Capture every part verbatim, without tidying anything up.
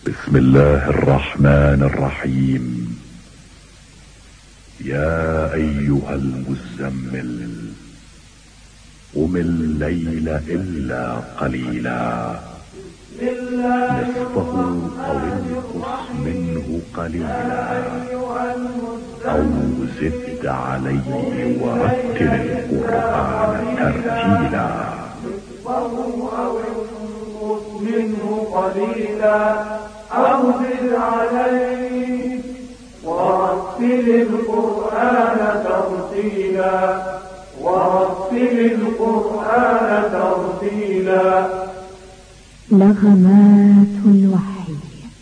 بسم الله الرحمن الرحيم. يا أيها المزمل قم الليل إلا قليلا نصفه أو انقص منه قليلا أو زد عليه ورتل القرآن ترتيلا منه قليلا أو زد عليه ورتل القرآن ترتيلا ورتل القرآن ترتيلا. نغمات الوحي.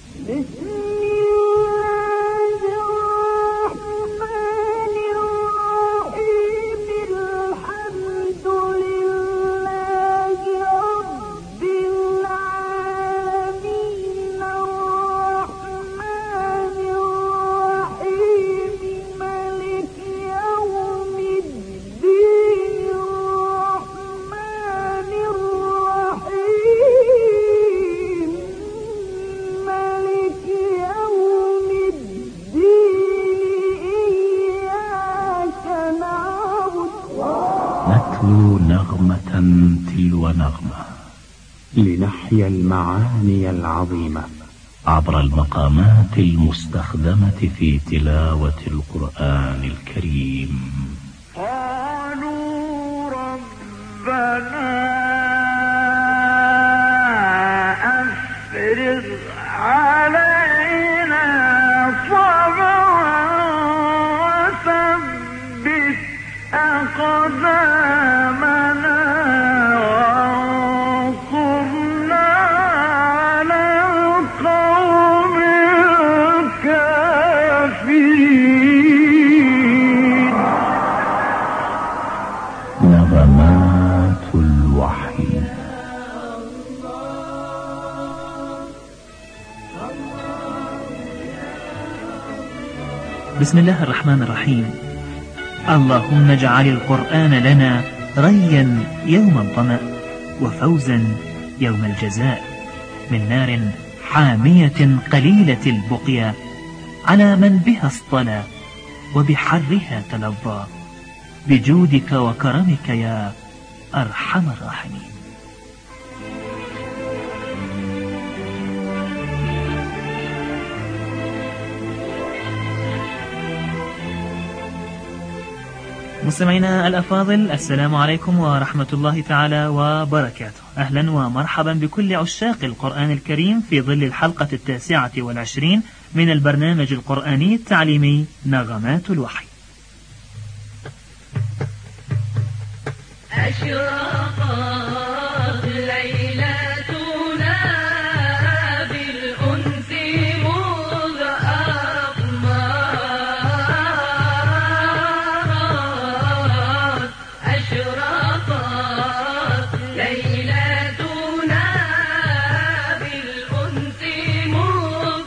نغمة تلو نغمة لنحيا المعاني العظيمة عبر المقامات المستخدمة في تلاوة القرآن الكريم. قالوا ربنا أفرغ علينا صبرا وثبت أقدامنا وانصرنا على القوم الكافرين. نغمات الوحي. بسم الله الرحمن الرحيم. اللهم اجعل القرآن لنا ريا يوم الظمأ وفوزا يوم الجزاء من نار حامية قليلة البقيا على من بها اصطلى وبحرها تلظى بجودك وكرمك يا أرحم الراحمين. مستمعينا الأفاضل، السلام عليكم ورحمة الله تعالى وبركاته. أهلا ومرحبا بكل عشاق القرآن الكريم في ظل الحلقة التاسعة والعشرين من البرنامج القرآني التعليمي نغمات الوحي. أشرقت ليلتنا بالأنس مذ أقمرت. أشرقت ليلتنا بالأنس مذ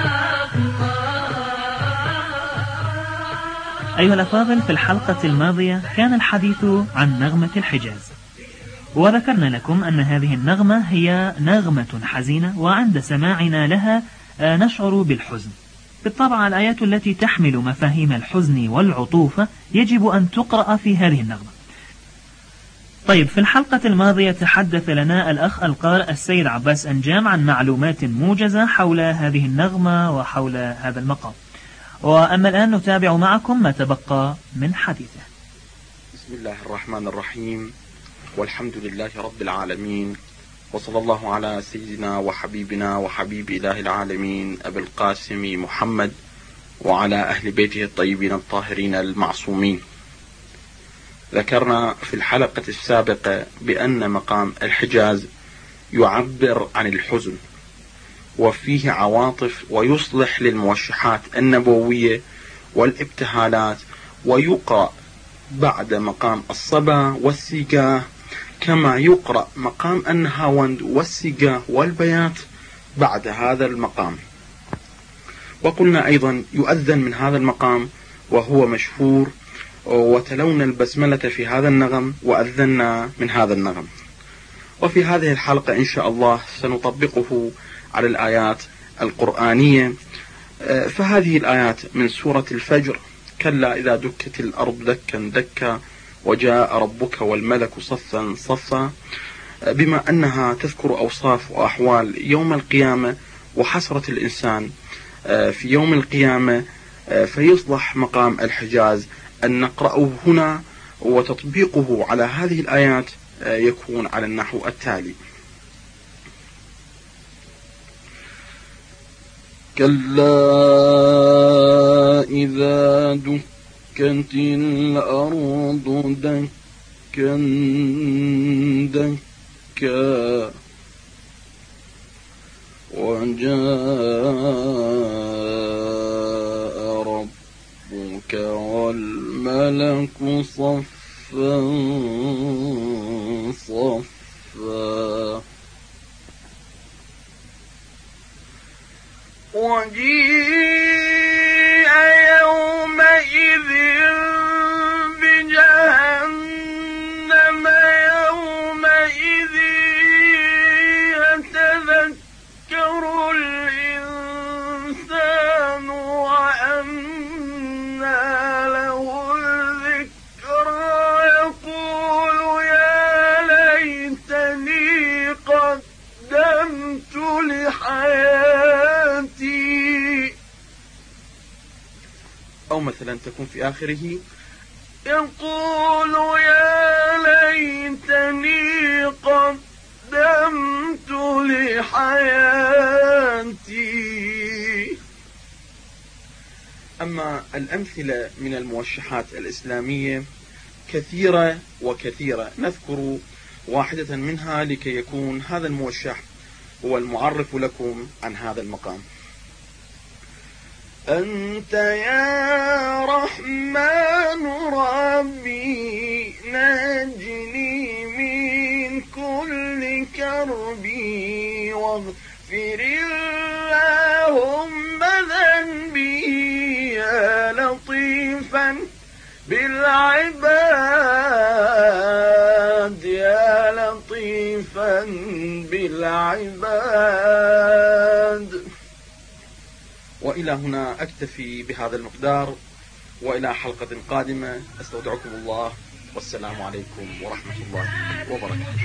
أقمرت. أيها الأفاضل، في الحلقة الماضية كان الحديث عن نغمة الحجاز، وذكرنا لكم أن هذه النغمة هي نغمة حزينة، وعند سماعنا لها نشعر بالحزن. بالطبع الآيات التي تحمل مفاهيم الحزن والعطوفة يجب أن تقرأ في هذه النغمة. طيب، في الحلقة الماضية تحدث لنا الأخ القارئ السيد عباس أنجام عن معلومات موجزة حول هذه النغمة وحول هذا المقام، وأما الآن نتابع معكم ما تبقى من حديثه. بسم الله الرحمن الرحيم، والحمد لله رب العالمين، وصلى الله على سيدنا وحبيبنا وحبيب إله العالمين أبي القاسم محمد وعلى أهل بيته الطيبين الطاهرين المعصومين. ذكرنا في الحلقة السابقة بأن مقام الحجاز يعبر عن الحزن وفيه عواطف، ويصلح للموشحات النبوية والابتهالات، ويقرأ بعد مقام الصبا والسيقاه، كما يقرأ مقام النهاوند والسيقاه والبيات بعد هذا المقام. وقلنا أيضا يؤذن من هذا المقام وهو مشهور، وتلونا البسملة في هذا النغم وأذنا من هذا النغم. وفي هذه الحلقة إن شاء الله سنطبقه على الآيات القرآنية، فهذه الآيات من سورة الفجر: كلا إذا دكت الأرض دكا دكا وجاء ربك والملك صفا صفا، بما أنها تذكر أوصاف وأحوال يوم القيامة وحسرة الإنسان في يوم القيامة، فيصلح مقام الحجاز أن نقرأه هنا، وتطبيقه على هذه الآيات يكون على النحو التالي: كلا إذا دكت الأرض دكا دكا وجاء ربك والملك صفا صفا وجيء يومئذ بجهنم يومئذ يتذكر الإنسان وأنى له الذكرى يقول يا ليتني قدمت لحياتي، أو مثلا تكون في آخره: يقول يا ليتني قدمت لحياتي. أما الأمثلة من الموشحات الإسلامية كثيرة وكثيرة، نذكر واحدة منها لكي يكون هذا الموشح هو المعرف لكم عن هذا المقام: أنت يا رحمن ربي نجني من كل كربي واغفر اللهم ذنبي يا لطيفا بالعباد يا لطيفا بالعباد. وإلى هنا أكتفي بهذا المقدار، وإلى حلقة قادمة أستودعكم الله، والسلام عليكم ورحمة الله وبركاته.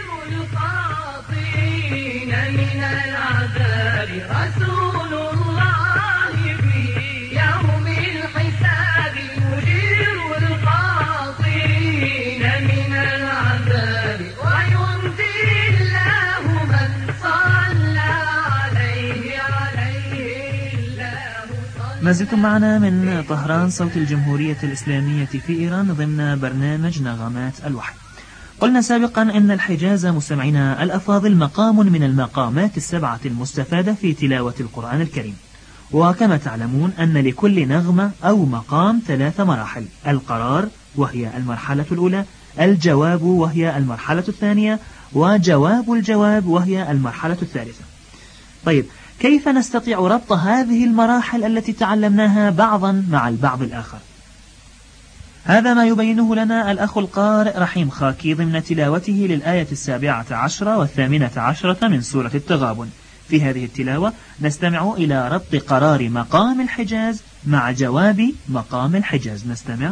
من العذاب رسول الله في يوم الحساب يجير الخاطئين من العذاب وينجي الله من صلى عليه عليه الله صلى. ما زلتم معنا من طهران صوت الجمهورية الإسلامية في إيران ضمن برنامج نغمات الوحي. قلنا سابقا أن الحجاز مستمعينا الأفاضل مقام من المقامات السبعة المستفادة في تلاوة القرآن الكريم، وكما تعلمون أن لكل نغمة أو مقام ثلاث مراحل: القرار وهي المرحلة الأولى، الجواب وهي المرحلة الثانية، وجواب الجواب وهي المرحلة الثالثة. طيب، كيف نستطيع ربط هذه المراحل التي تعلمناها بعضا مع البعض الآخر؟ هذا ما يبينه لنا الأخ القارئ رحيم خاكي ضمن تلاوته للآية السابعة عشرة والثامنة عشرة من سورة التغابن. في هذه التلاوة نستمع إلى ربط قرار مقام الحجاز مع جواب مقام الحجاز. نستمع: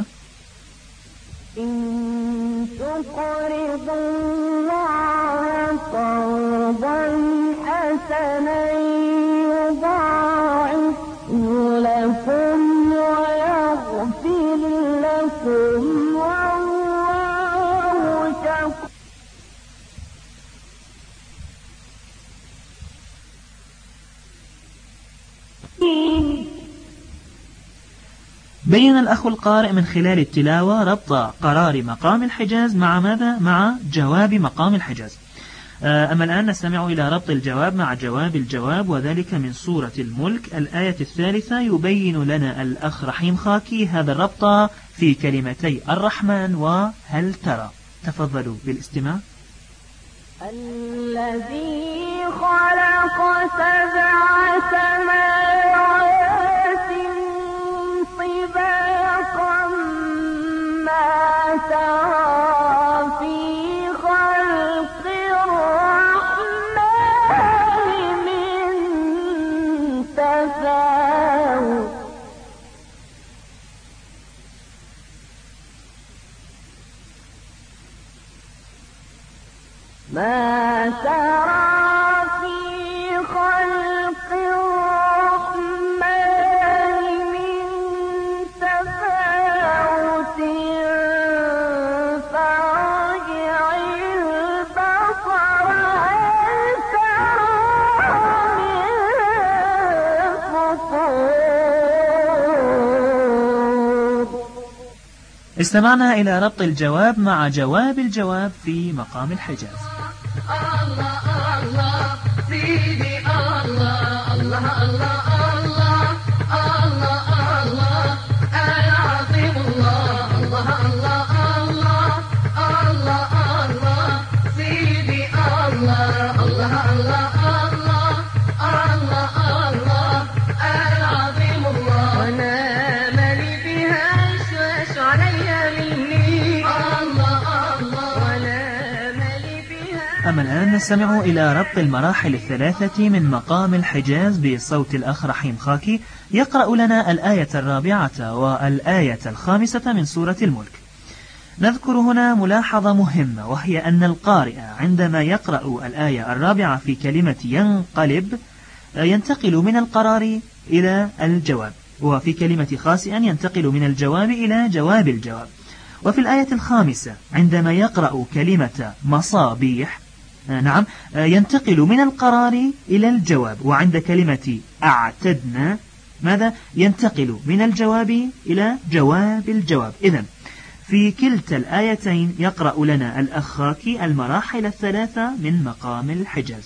إن تقرضوا الله قرضا حسنا يضاعفه لكم ويغفر لكم والله شكور. بين الأخ القارئ من خلال التلاوة ربط قرار مقام الحجاز مع ماذا؟ مع جواب مقام الحجاز. أما الآن نستمع إلى ربط الجواب مع جواب الجواب، وذلك من سورة الملك الآية الثالثة. يبين لنا الأخ رحيم خاكي هذا الربط في كلمتي الرحمن وهل ترى. تفضلوا بالاستماع. الذي خلق سبع سماوات طباقا ما ترى في خلق الرحمن من تفاوت ما ترى في خلق الرحمن من تفاوت فارجع البصر هل ترى من فطور. استمعنا إلى ربط الجواب مع جواب الجواب في مقام الحجاز. الله الله سيدي الله الله الله الله الله الله العظيم الله الله الله الله الله الله سيدي الله الله الله الله الله الله العظيم الله وانا مالي بها شوش عليا مني الله الله وانا أما الآن نستمع إلى ربط المراحل الثلاثة من مقام الحجاز بصوت الأخ رحيم خاكي يقرأ لنا الآية الرابعة والآية الخامسة من سورة الملك. نذكر هنا ملاحظة مهمة، وهي أن القارئ عندما يقرأ الآية الرابعة في كلمة ينقلب ينتقل من القرار إلى الجواب، وفي كلمة خاسئا ينتقل من الجواب إلى جواب الجواب. وفي الآية الخامسة عندما يقرأ كلمة مصابيح نعم ينتقل من القرار إلى الجواب، وعند كلمة أعتدنا ماذا ينتقل من الجواب إلى جواب الجواب. إذن في كلتا الآيتين يقرأ لنا الأخ خاكي المراحل الثلاثة من مقام الحجاز.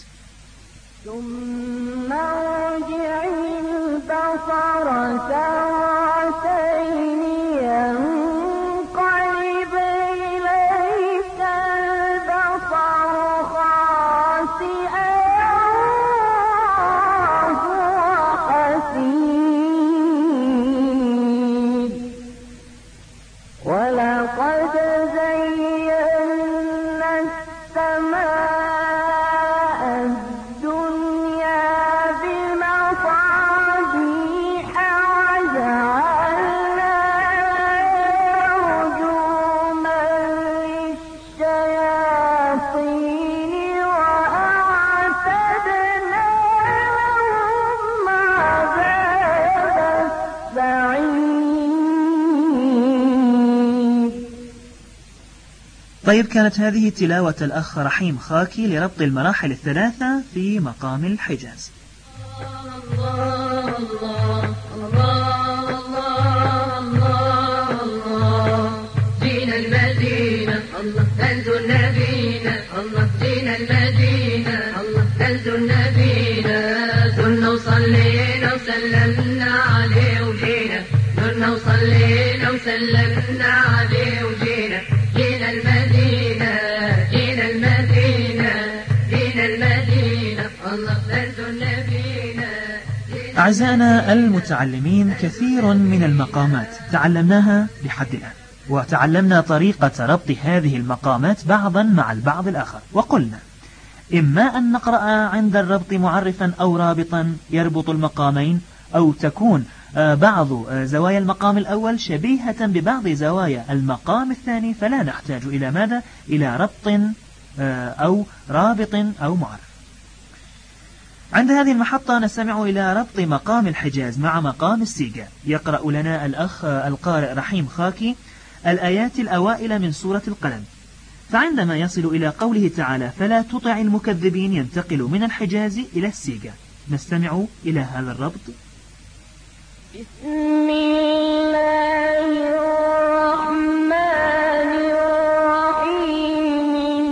ثم ارجع البصر ساعتين ينقلب إليك البصر خاسئا وهو حسير ولقد زينا السماء الدنيا بمصابيح وجعلناها رجوما للشياطين وأعتدنا لهم عذاب السعير. طيب، كانت هذه تلاوة الأخ رحيم خاكي لربط المراحل الثلاثة في مقام الحجاز. الله الله الله الله الله جينا المدينة الله ننزل نبينا الله جينا المدينة الله ننزل نبينا زرنا وصلينا وسلمنا عليه وجينا زرنا وصلينا وسلمنا عليه وجينا جينا المدينة جينا المدينة جينا المدينة الله ننزل نبينا. أعزائنا المتعلمين، كثير من المقامات تعلمناها لحد الآن، وتعلمنا طريقة ربط هذه المقامات بعضا مع البعض الآخر، وقلنا إما أن نقرأ عند الربط معرفا أو رابطا يربط المقامين، أو تكون بعض زوايا المقام الأول شبيهة ببعض زوايا المقام الثاني، فلا نحتاج إلى ماذا؟ إلى ربط أو رابط أو معرف. عند هذه المحطة نستمع إلى ربط مقام الحجاز مع مقام السيجا. يقرأ لنا الأخ القارئ رحيم خاكي الآيات الأوائل من سورة القلم، فعندما يصل إلى قوله تعالى فلا تطع المكذبين ينتقل من الحجاز إلى السيجا. نستمع إلى هذا الربط. بسم الله الرحمن الرحيم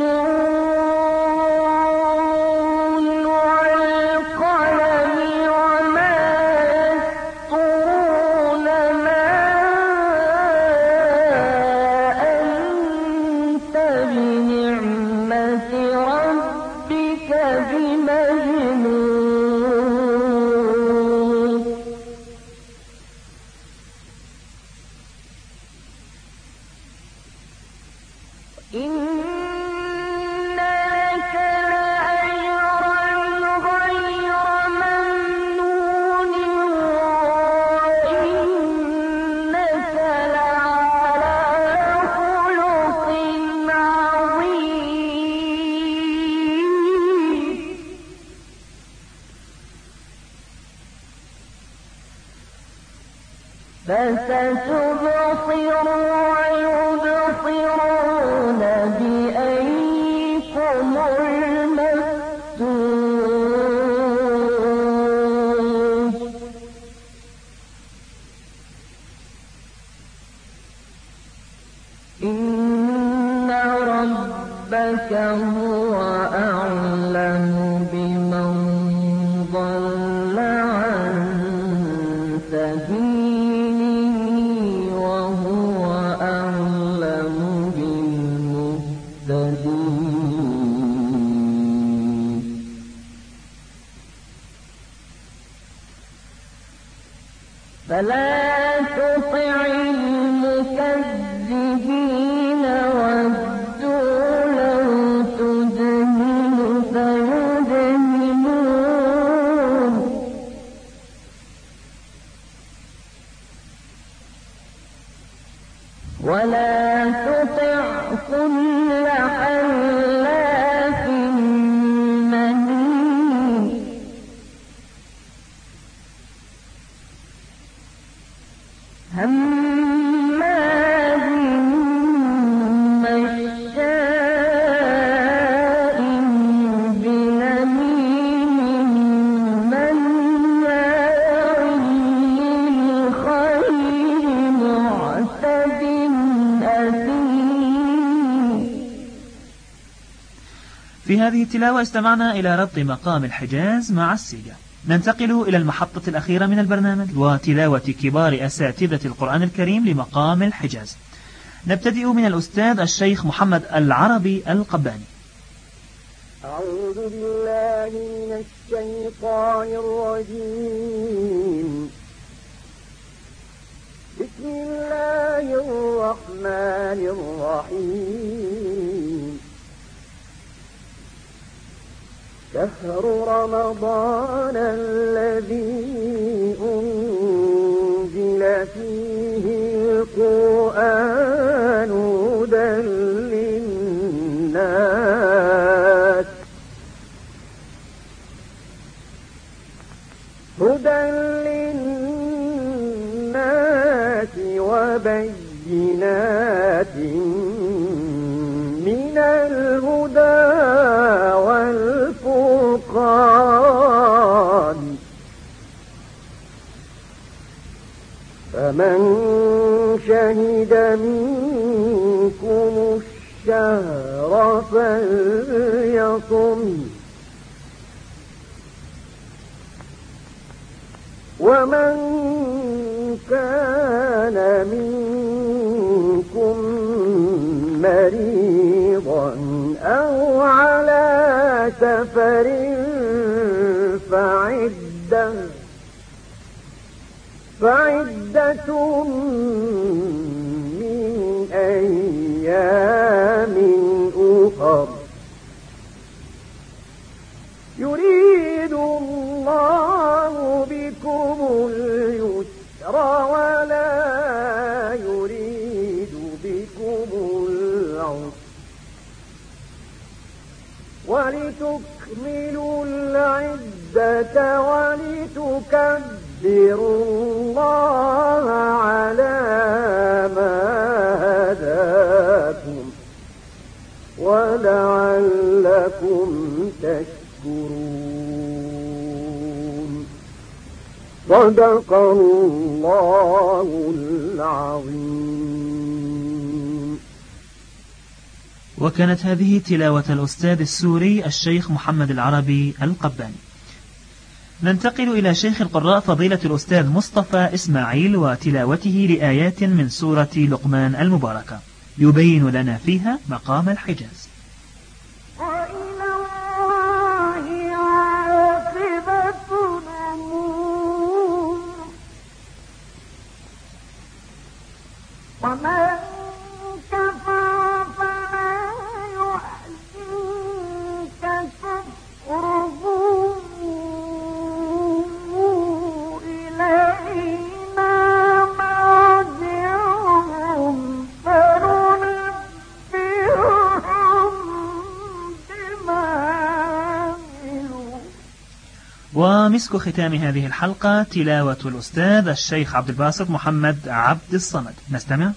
نون والقلم وما يسطرون ما أنت بنعمة ربك بمجنون. فستبصر ويبصرون بأيكم المفتون إن ربك هو أعلم بمن ضل عن سبيله وهو أعلم بالمهتدين فلا تطع المكذبين ودوا لو تدهن فيدهنون ولا تطع كل حلاف مهين هماز مشاء بنميم مناع للخير معتد أثيم. في هذه التلاوة استمعنا إلى ربط مقام الحجاز مع السيجا. ننتقل إلى المحطة الأخيرة من البرنامج وتلاوة كبار أساتذة القرآن الكريم لمقام الحجاز. نبتدئ من الأستاذ الشيخ محمد العربي القباني. أعوذ بالله من الشيطان الرجيم. بسم الله الرحمن الرحيم. شهر رمضان الذي أنزل فيه القرآن هدى للناس هدى للناس وبينات من الهدى والفرقان فمن شهد منكم الشهر فليصم ومن كان منكم مريضا أو على سفر فعدة فعدة من أيام أخر يريد الله بكم اليسر ولا يريد بكم العسر ولتكملوا العدة ولتكبروا الله على ما هداكم ولعلكم تشكرون. صدق الله العظيم. وكانت هذه تلاوة الأستاذ السوري الشيخ محمد العربي القباني. ننتقل إلى شيخ القراء فضيلة الأستاذ مصطفى إسماعيل وتلاوته لآيات من سورة لقمان المباركة يبين لنا فيها مقام الحجاز. وإلى الله عاقبة الأمور ومن كفر فلا يحزنك كفره إلينا مرجعهم فننبئهم ومسك ختام هذه الحلقة تلاوة الأستاذ الشيخ عبد الباسط محمد عبد الصمد. نستمع.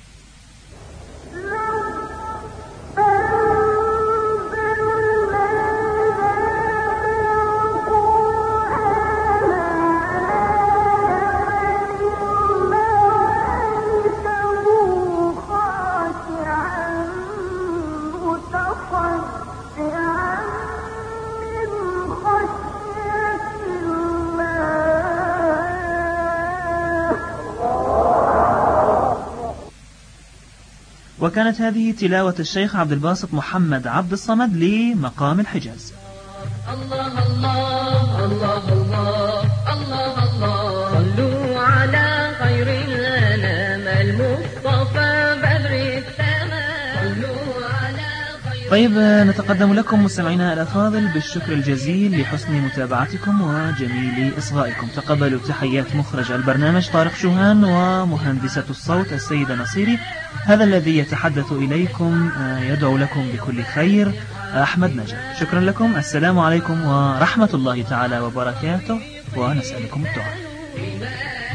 وكانت هذه تلاوة الشيخ عبد الباسط محمد عبد الصمد لمقام الحجاز. الله الله الله الله الله الله صلوا على خير الأنام المصطفى بدر التمام صلوا على خير. طيب نتقدم لكم مستمعينا الأفاضل بالشكر الجزيل لحسن متابعتكم وجميل إصغائكم. تقبلوا تحيات مخرج البرنامج طارق شوهان ومهندسة الصوت السيدة نصيري. هذا الذي يتحدث إليكم يدعو لكم بكل خير أحمد نجا. شكرا لكم. السلام عليكم ورحمة الله تعالى وبركاته، ونسألكم الدعاء.